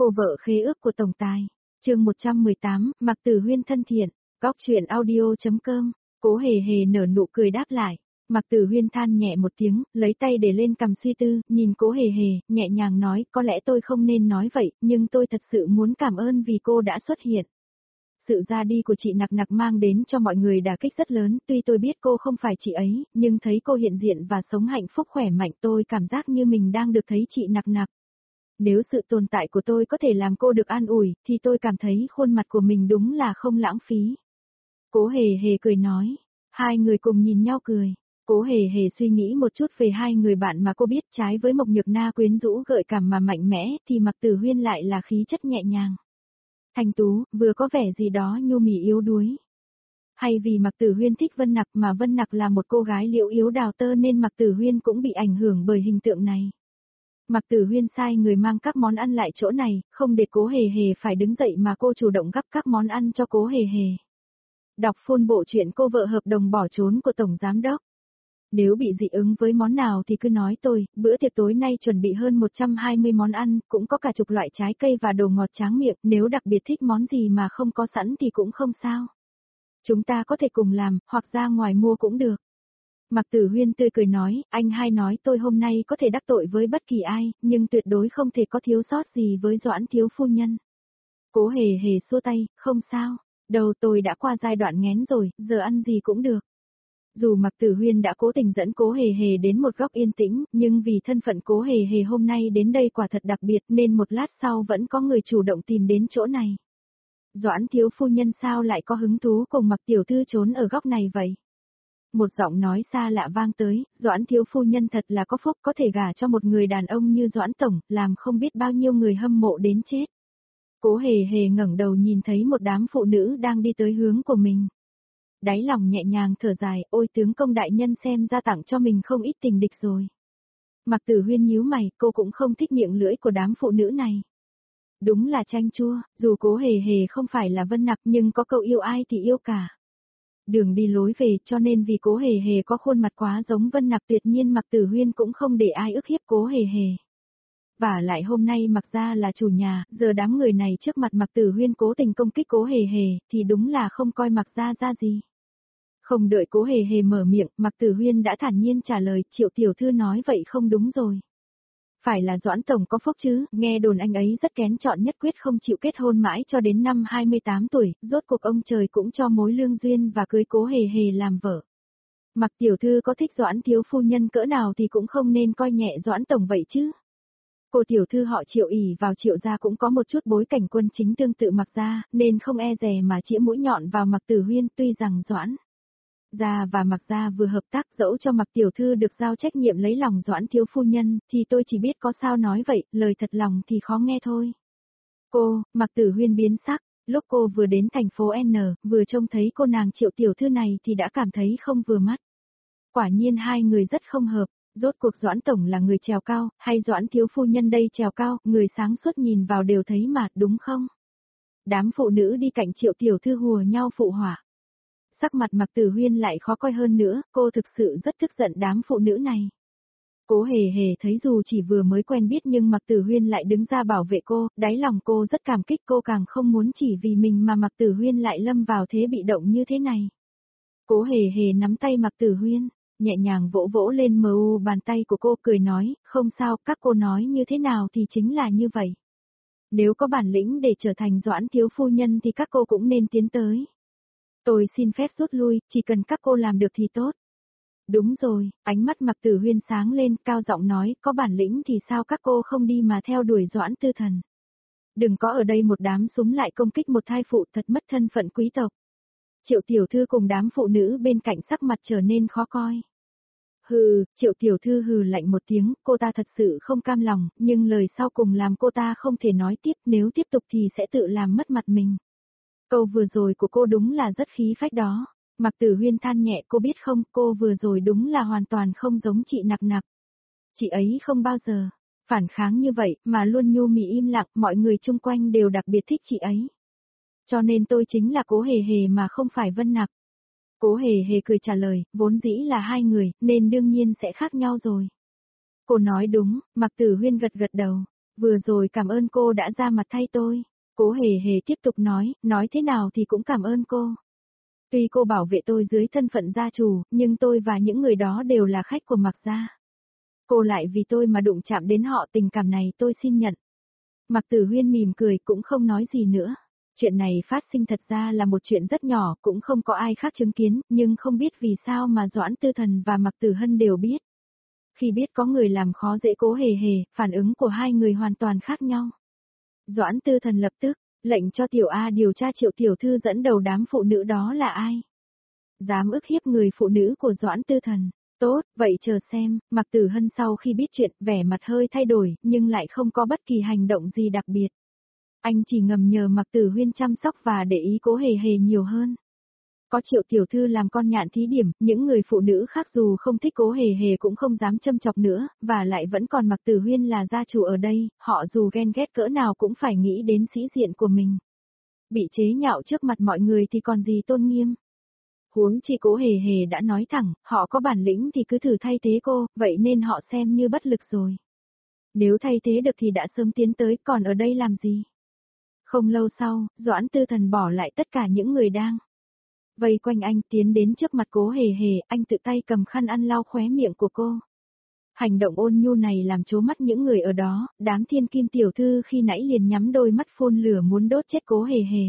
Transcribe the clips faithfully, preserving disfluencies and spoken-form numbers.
Cô vợ khế ước của tổng tài. Chương một trăm mười tám, Mạc Tử Huyên thân thiện. Góc truyện audio chấm com. Cố Hề Hề nở nụ cười đáp lại. Mạc Tử Huyên than nhẹ một tiếng, lấy tay để lên cằm suy tư, nhìn Cố Hề Hề, nhẹ nhàng nói, có lẽ tôi không nên nói vậy, nhưng tôi thật sự muốn cảm ơn vì cô đã xuất hiện. Sự ra đi của chị Nặc Nặc mang đến cho mọi người đả kích rất lớn, tuy tôi biết cô không phải chị ấy, nhưng thấy cô hiện diện và sống hạnh phúc khỏe mạnh, tôi cảm giác như mình đang được thấy chị Nặc Nặc. Nếu sự tồn tại của tôi có thể làm cô được an ủi, thì tôi cảm thấy khuôn mặt của mình đúng là không lãng phí. Cố Hề Hề cười nói, hai người cùng nhìn nhau cười. Cố Hề Hề suy nghĩ một chút về hai người bạn mà cô biết, trái với Mộc Nhược Na quyến rũ gợi cảm mà mạnh mẽ, thì Mạc Tử Huyên lại là khí chất nhẹ nhàng. Thanh tú, vừa có vẻ gì đó nhu mì yếu đuối. Hay vì Mạc Tử Huyên thích Vân Nặc mà Vân Nặc là một cô gái liễu yếu đào tơ nên Mạc Tử Huyên cũng bị ảnh hưởng bởi hình tượng này. Mạc Tử Huyên sai người mang các món ăn lại chỗ này, không để Cố Hề Hề phải đứng dậy mà cô chủ động gắp các món ăn cho Cố Hề Hề. Đọc full bộ truyện Cô vợ hợp đồng bỏ trốn của Tổng Giám Đốc. Nếu bị dị ứng với món nào thì cứ nói tôi, bữa tiệc tối nay chuẩn bị hơn một trăm hai mươi món ăn, cũng có cả chục loại trái cây và đồ ngọt tráng miệng, nếu đặc biệt thích món gì mà không có sẵn thì cũng không sao. Chúng ta có thể cùng làm, hoặc ra ngoài mua cũng được. Mạc Tử Huyên tươi cười nói, anh hai nói tôi hôm nay có thể đắc tội với bất kỳ ai, nhưng tuyệt đối không thể có thiếu sót gì với Doãn thiếu phu nhân. Cố Hề Hề xua tay, không sao, đầu tôi đã qua giai đoạn nghén rồi, giờ ăn gì cũng được. Dù Mạc Tử Huyên đã cố tình dẫn Cố Hề Hề đến một góc yên tĩnh, nhưng vì thân phận Cố Hề Hề hôm nay đến đây quả thật đặc biệt nên một lát sau vẫn có người chủ động tìm đến chỗ này. Doãn thiếu phu nhân sao lại có hứng thú cùng Mạc tiểu thư trốn ở góc này vậy? Một giọng nói xa lạ vang tới, Doãn thiếu phu nhân thật là có phúc có thể gả cho một người đàn ông như Doãn tổng, làm không biết bao nhiêu người hâm mộ đến chết. Cố Hề Hề ngẩng đầu nhìn thấy một đám phụ nữ đang đi tới hướng của mình. Đáy lòng nhẹ nhàng thở dài, ôi tướng công đại nhân xem ra tặng cho mình không ít tình địch rồi. Mạc Tử Huyên nhíu mày, cô cũng không thích miệng lưỡi của đám phụ nữ này. Đúng là chanh chua, dù Cố Hề Hề không phải là Vân Nặc nhưng có câu yêu ai thì yêu cả. Đường đi lối về cho nên vì Cố Hề Hề có khuôn mặt quá giống Vân Nặc tuyệt nhiên Mạc Tử Huyên cũng không để ai ức hiếp Cố Hề Hề. Và lại hôm nay Mạc gia là chủ nhà, giờ đám người này trước mặt Mạc Tử Huyên cố tình công kích Cố Hề Hề thì đúng là không coi Mạc gia ra gì. Không đợi Cố Hề Hề mở miệng, Mạc Tử Huyên đã thản nhiên trả lời, Triệu tiểu thư nói vậy không đúng rồi. Phải là Doãn tổng có phúc chứ, nghe đồn anh ấy rất kén chọn nhất quyết không chịu kết hôn mãi cho đến năm hai mươi tám tuổi, rốt cuộc ông trời cũng cho mối lương duyên và cưới Cố Hề Hề làm vợ. Mạc tiểu thư có thích Doãn thiếu phu nhân cỡ nào thì cũng không nên coi nhẹ Doãn tổng vậy chứ. Cô tiểu thư họ Triệu ỷ vào Triệu gia cũng có một chút bối cảnh quân chính tương tự Mạc gia, nên không e dè mà chĩa mũi nhọn vào Mạc Tử Huyên, tuy rằng Doãn gia và Mạc gia vừa hợp tác, dẫu cho Mạc tiểu thư được giao trách nhiệm lấy lòng Doãn thiếu phu nhân, thì tôi chỉ biết có sao nói vậy, lời thật lòng thì khó nghe thôi. Cô, Mạc Tử Huyên biến sắc, lúc cô vừa đến thành phố N, vừa trông thấy cô nàng Triệu tiểu thư này thì đã cảm thấy không vừa mắt. Quả nhiên hai người rất không hợp, rốt cuộc Doãn tổng là người trèo cao, hay Doãn thiếu phu nhân đây trèo cao, người sáng suốt nhìn vào đều thấy mà, đúng không? Đám phụ nữ đi cạnh Triệu tiểu thư hùa nhau phụ họa. Sắc mặt Mạc Tử Huyên lại khó coi hơn nữa, cô thực sự rất tức giận đám phụ nữ này. Cố Hề Hề thấy dù chỉ vừa mới quen biết nhưng Mạc Tử Huyên lại đứng ra bảo vệ cô, đáy lòng cô rất cảm kích, cô càng không muốn chỉ vì mình mà Mạc Tử Huyên lại lâm vào thế bị động như thế này. Cố Hề Hề nắm tay Mạc Tử Huyên, nhẹ nhàng vỗ vỗ lên mờ u bàn tay của cô, cười nói, không sao, các cô nói như thế nào thì chính là như vậy. Nếu có bản lĩnh để trở thành Doãn thiếu phu nhân thì các cô cũng nên tiến tới. Tôi xin phép rút lui, chỉ cần các cô làm được thì tốt. Đúng rồi, ánh mắt Mạc Tử Huyên sáng lên, cao giọng nói, có bản lĩnh thì sao các cô không đi mà theo đuổi Doãn tư thần. Đừng có ở đây một đám súng lại công kích một thai phụ, thật mất thân phận quý tộc. Triệu tiểu thư cùng đám phụ nữ bên cạnh sắc mặt trở nên khó coi. Hừ, Triệu tiểu thư hừ lạnh một tiếng, cô ta thật sự không cam lòng, nhưng lời sau cùng làm cô ta không thể nói tiếp, nếu tiếp tục thì sẽ tự làm mất mặt mình. Câu vừa rồi của cô đúng là rất khí phách đó. Mạc Tử Huyên than nhẹ, cô biết không, cô vừa rồi đúng là hoàn toàn không giống chị Nặc Nặc. Chị ấy không bao giờ phản kháng như vậy, mà luôn nhu mì im lặng, mọi người chung quanh đều đặc biệt thích chị ấy. Cho nên tôi chính là Cố Hề Hề mà không phải Vân Nặc. Cố Hề Hề cười trả lời, vốn dĩ là hai người, nên đương nhiên sẽ khác nhau rồi. Cô nói đúng, Mạc Tử Huyên gật gật đầu. Vừa rồi cảm ơn cô đã ra mặt thay tôi. Cố hề hề tiếp tục nói, nói thế nào thì cũng cảm ơn cô. Tuy cô bảo vệ tôi dưới thân phận gia chủ, nhưng tôi và những người đó đều là khách của Mạc gia. Cô lại vì tôi mà đụng chạm đến họ, tình cảm này tôi xin nhận. Mạc Tử Huyên mỉm cười cũng không nói gì nữa. Chuyện này phát sinh thật ra là một chuyện rất nhỏ, cũng không có ai khác chứng kiến, nhưng không biết vì sao mà Doãn Tư Thần và Mạc Tử Hân đều biết. Khi biết có người làm khó dễ Cố Hề Hề, phản ứng của hai người hoàn toàn khác nhau. Doãn Tư Thần lập tức lệnh cho Tiểu A điều tra Triệu tiểu thư dẫn đầu đám phụ nữ đó là ai. Dám ức hiếp người phụ nữ của Doãn Tư Thần. Tốt, vậy chờ xem. Mạc Tử Hân sau khi biết chuyện, vẻ mặt hơi thay đổi, nhưng lại không có bất kỳ hành động gì đặc biệt. Anh chỉ ngầm nhờ Mạc Tử Huyên chăm sóc và để ý Cố Hề Hề nhiều hơn. Có Triệu tiểu thư làm con nhạn thí điểm, những người phụ nữ khác dù không thích Cố Hề Hề cũng không dám châm chọc nữa, và lại vẫn còn Mạc Tử Huyên là gia chủ ở đây, họ dù ghen ghét cỡ nào cũng phải nghĩ đến sĩ diện của mình. Bị chế nhạo trước mặt mọi người thì còn gì tôn nghiêm. Huống chi Cố Hề Hề đã nói thẳng, họ có bản lĩnh thì cứ thử thay thế cô, vậy nên họ xem như bất lực rồi. Nếu thay thế được thì đã sớm tiến tới, còn ở đây làm gì? Không lâu sau, Doãn Tư Thần bỏ lại tất cả những người đang vây quanh anh, tiến đến trước mặt Cố Hề Hề, anh tự tay cầm khăn ăn lau khóe miệng của cô. Hành động ôn nhu này làm chố mắt những người ở đó, đám thiên kim tiểu thư khi nãy liền nhắm đôi mắt phun lửa muốn đốt chết Cố Hề Hề.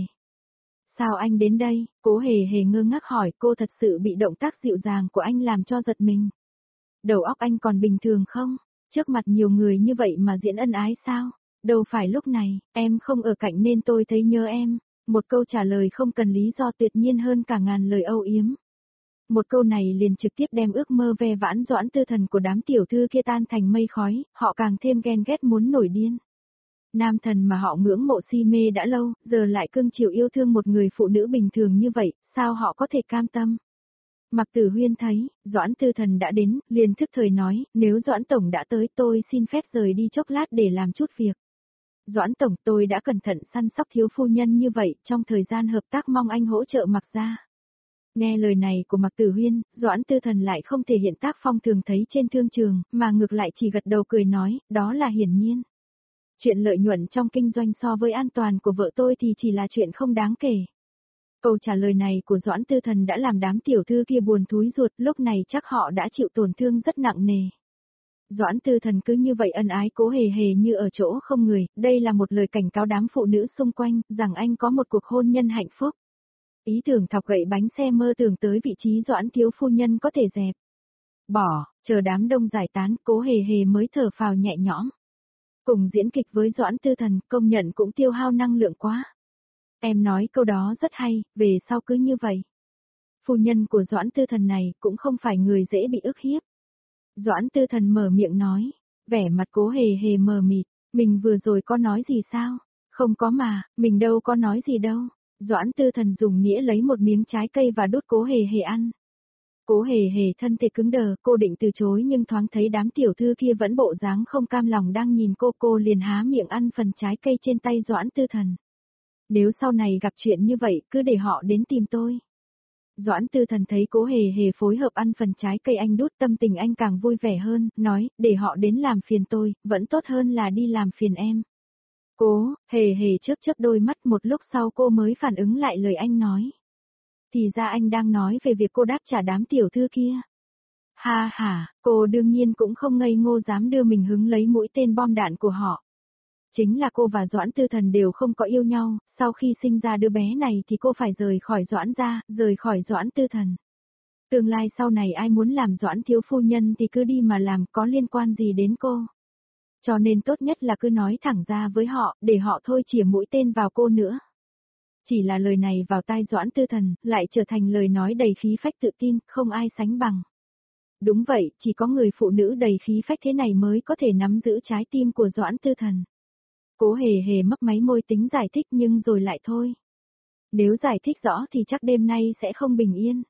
Sao anh đến đây? Cố Hề Hề ngơ ngác hỏi, cô thật sự bị động tác dịu dàng của anh làm cho giật mình. Đầu óc anh còn bình thường không? Trước mặt nhiều người như vậy mà diễn ân ái sao? Đâu phải lúc này, em không ở cạnh nên tôi thấy nhớ em. Một câu trả lời không cần lý do tuyệt nhiên hơn cả ngàn lời âu yếm. Một câu này liền trực tiếp đem ước mơ ve vãn Doãn Tư Thần của đám tiểu thư kia tan thành mây khói, họ càng thêm ghen ghét muốn nổi điên. Nam thần mà họ ngưỡng mộ si mê đã lâu, giờ lại cưng chiều yêu thương một người phụ nữ bình thường như vậy, sao họ có thể cam tâm? Mạc Tử Huyên thấy, Doãn Tư Thần đã đến, liền thức thời nói, nếu Doãn Tổng đã tới tôi xin phép rời đi chốc lát để làm chút việc. Doãn Tổng, tôi đã cẩn thận săn sóc thiếu phu nhân như vậy, trong thời gian hợp tác mong anh hỗ trợ Mạc gia. Nghe lời này của Mạc Tử Huyên, Doãn Tư Thần lại không thể hiện tác phong thường thấy trên thương trường, mà ngược lại chỉ gật đầu cười nói, đó là hiển nhiên. Chuyện lợi nhuận trong kinh doanh so với an toàn của vợ tôi thì chỉ là chuyện không đáng kể. Câu trả lời này của Doãn Tư Thần đã làm đám tiểu thư kia buồn thúi ruột, lúc này chắc họ đã chịu tổn thương rất nặng nề. Doãn Tư Thần cứ như vậy ân ái Cố Hề Hề như ở chỗ không người, đây là một lời cảnh cáo đám phụ nữ xung quanh, rằng anh có một cuộc hôn nhân hạnh phúc. Ý tưởng thọc gậy bánh xe mơ tưởng tới vị trí Doãn thiếu phu nhân có thể dẹp. Bỏ, chờ đám đông giải tán, Cố Hề Hề mới thở phào nhẹ nhõm. Cùng diễn kịch với Doãn Tư Thần, công nhận cũng tiêu hao năng lượng quá. Em nói câu đó rất hay, về sau cứ như vậy. Phu nhân của Doãn Tư Thần này cũng không phải người dễ bị ức hiếp. Doãn Tư Thần mở miệng nói, vẻ mặt Cố Hề Hề mờ mịt, mình vừa rồi có nói gì sao? Không có mà, mình đâu có nói gì đâu. Doãn Tư Thần dùng nĩa lấy một miếng trái cây và đút Cố Hề Hề ăn. Cố Hề Hề thân thể cứng đờ, cô định từ chối nhưng thoáng thấy đám tiểu thư kia vẫn bộ dáng không cam lòng đang nhìn cô, cô liền há miệng ăn phần trái cây trên tay Doãn Tư Thần. Nếu sau này gặp chuyện như vậy, cứ để họ đến tìm tôi. Doãn Tư Thần thấy Cố Hề Hề phối hợp ăn phần trái cây anh đút, tâm tình anh càng vui vẻ hơn, nói, để họ đến làm phiền tôi, vẫn tốt hơn là đi làm phiền em. Cố Hề Hề chớp chớp đôi mắt, một lúc sau cô mới phản ứng lại lời anh nói. Thì ra anh đang nói về việc cô đáp trả đám tiểu thư kia. Ha ha, cô đương nhiên cũng không ngây ngô dám đưa mình hứng lấy mũi tên bom đạn của họ. Chính là cô và Doãn Tư Thần đều không có yêu nhau, sau khi sinh ra đứa bé này thì cô phải rời khỏi Doãn gia, rời khỏi Doãn Tư Thần. Tương lai sau này ai muốn làm Doãn thiếu phu nhân thì cứ đi mà làm, có liên quan gì đến cô. Cho nên tốt nhất là cứ nói thẳng ra với họ, để họ thôi chĩa mũi tên vào cô nữa. Chỉ là lời này vào tai Doãn Tư Thần, lại trở thành lời nói đầy khí phách tự tin, không ai sánh bằng. Đúng vậy, chỉ có người phụ nữ đầy khí phách thế này mới có thể nắm giữ trái tim của Doãn Tư Thần. Cố Hề Hề mấp máy môi tính giải thích nhưng rồi lại thôi. Nếu giải thích rõ thì chắc đêm nay sẽ không bình yên.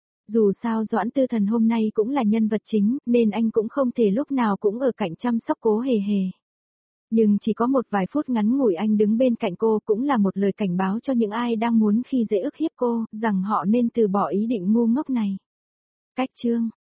Dù sao Doãn Tư Thần hôm nay cũng là nhân vật chính, nên anh cũng không thể lúc nào cũng ở cạnh chăm sóc Cố Hề Hề. Nhưng chỉ có một vài phút ngắn ngủi anh đứng bên cạnh cô cũng là một lời cảnh báo cho những ai đang muốn khi dễ ức hiếp cô, rằng họ nên từ bỏ ý định ngu ngốc này. Cách chương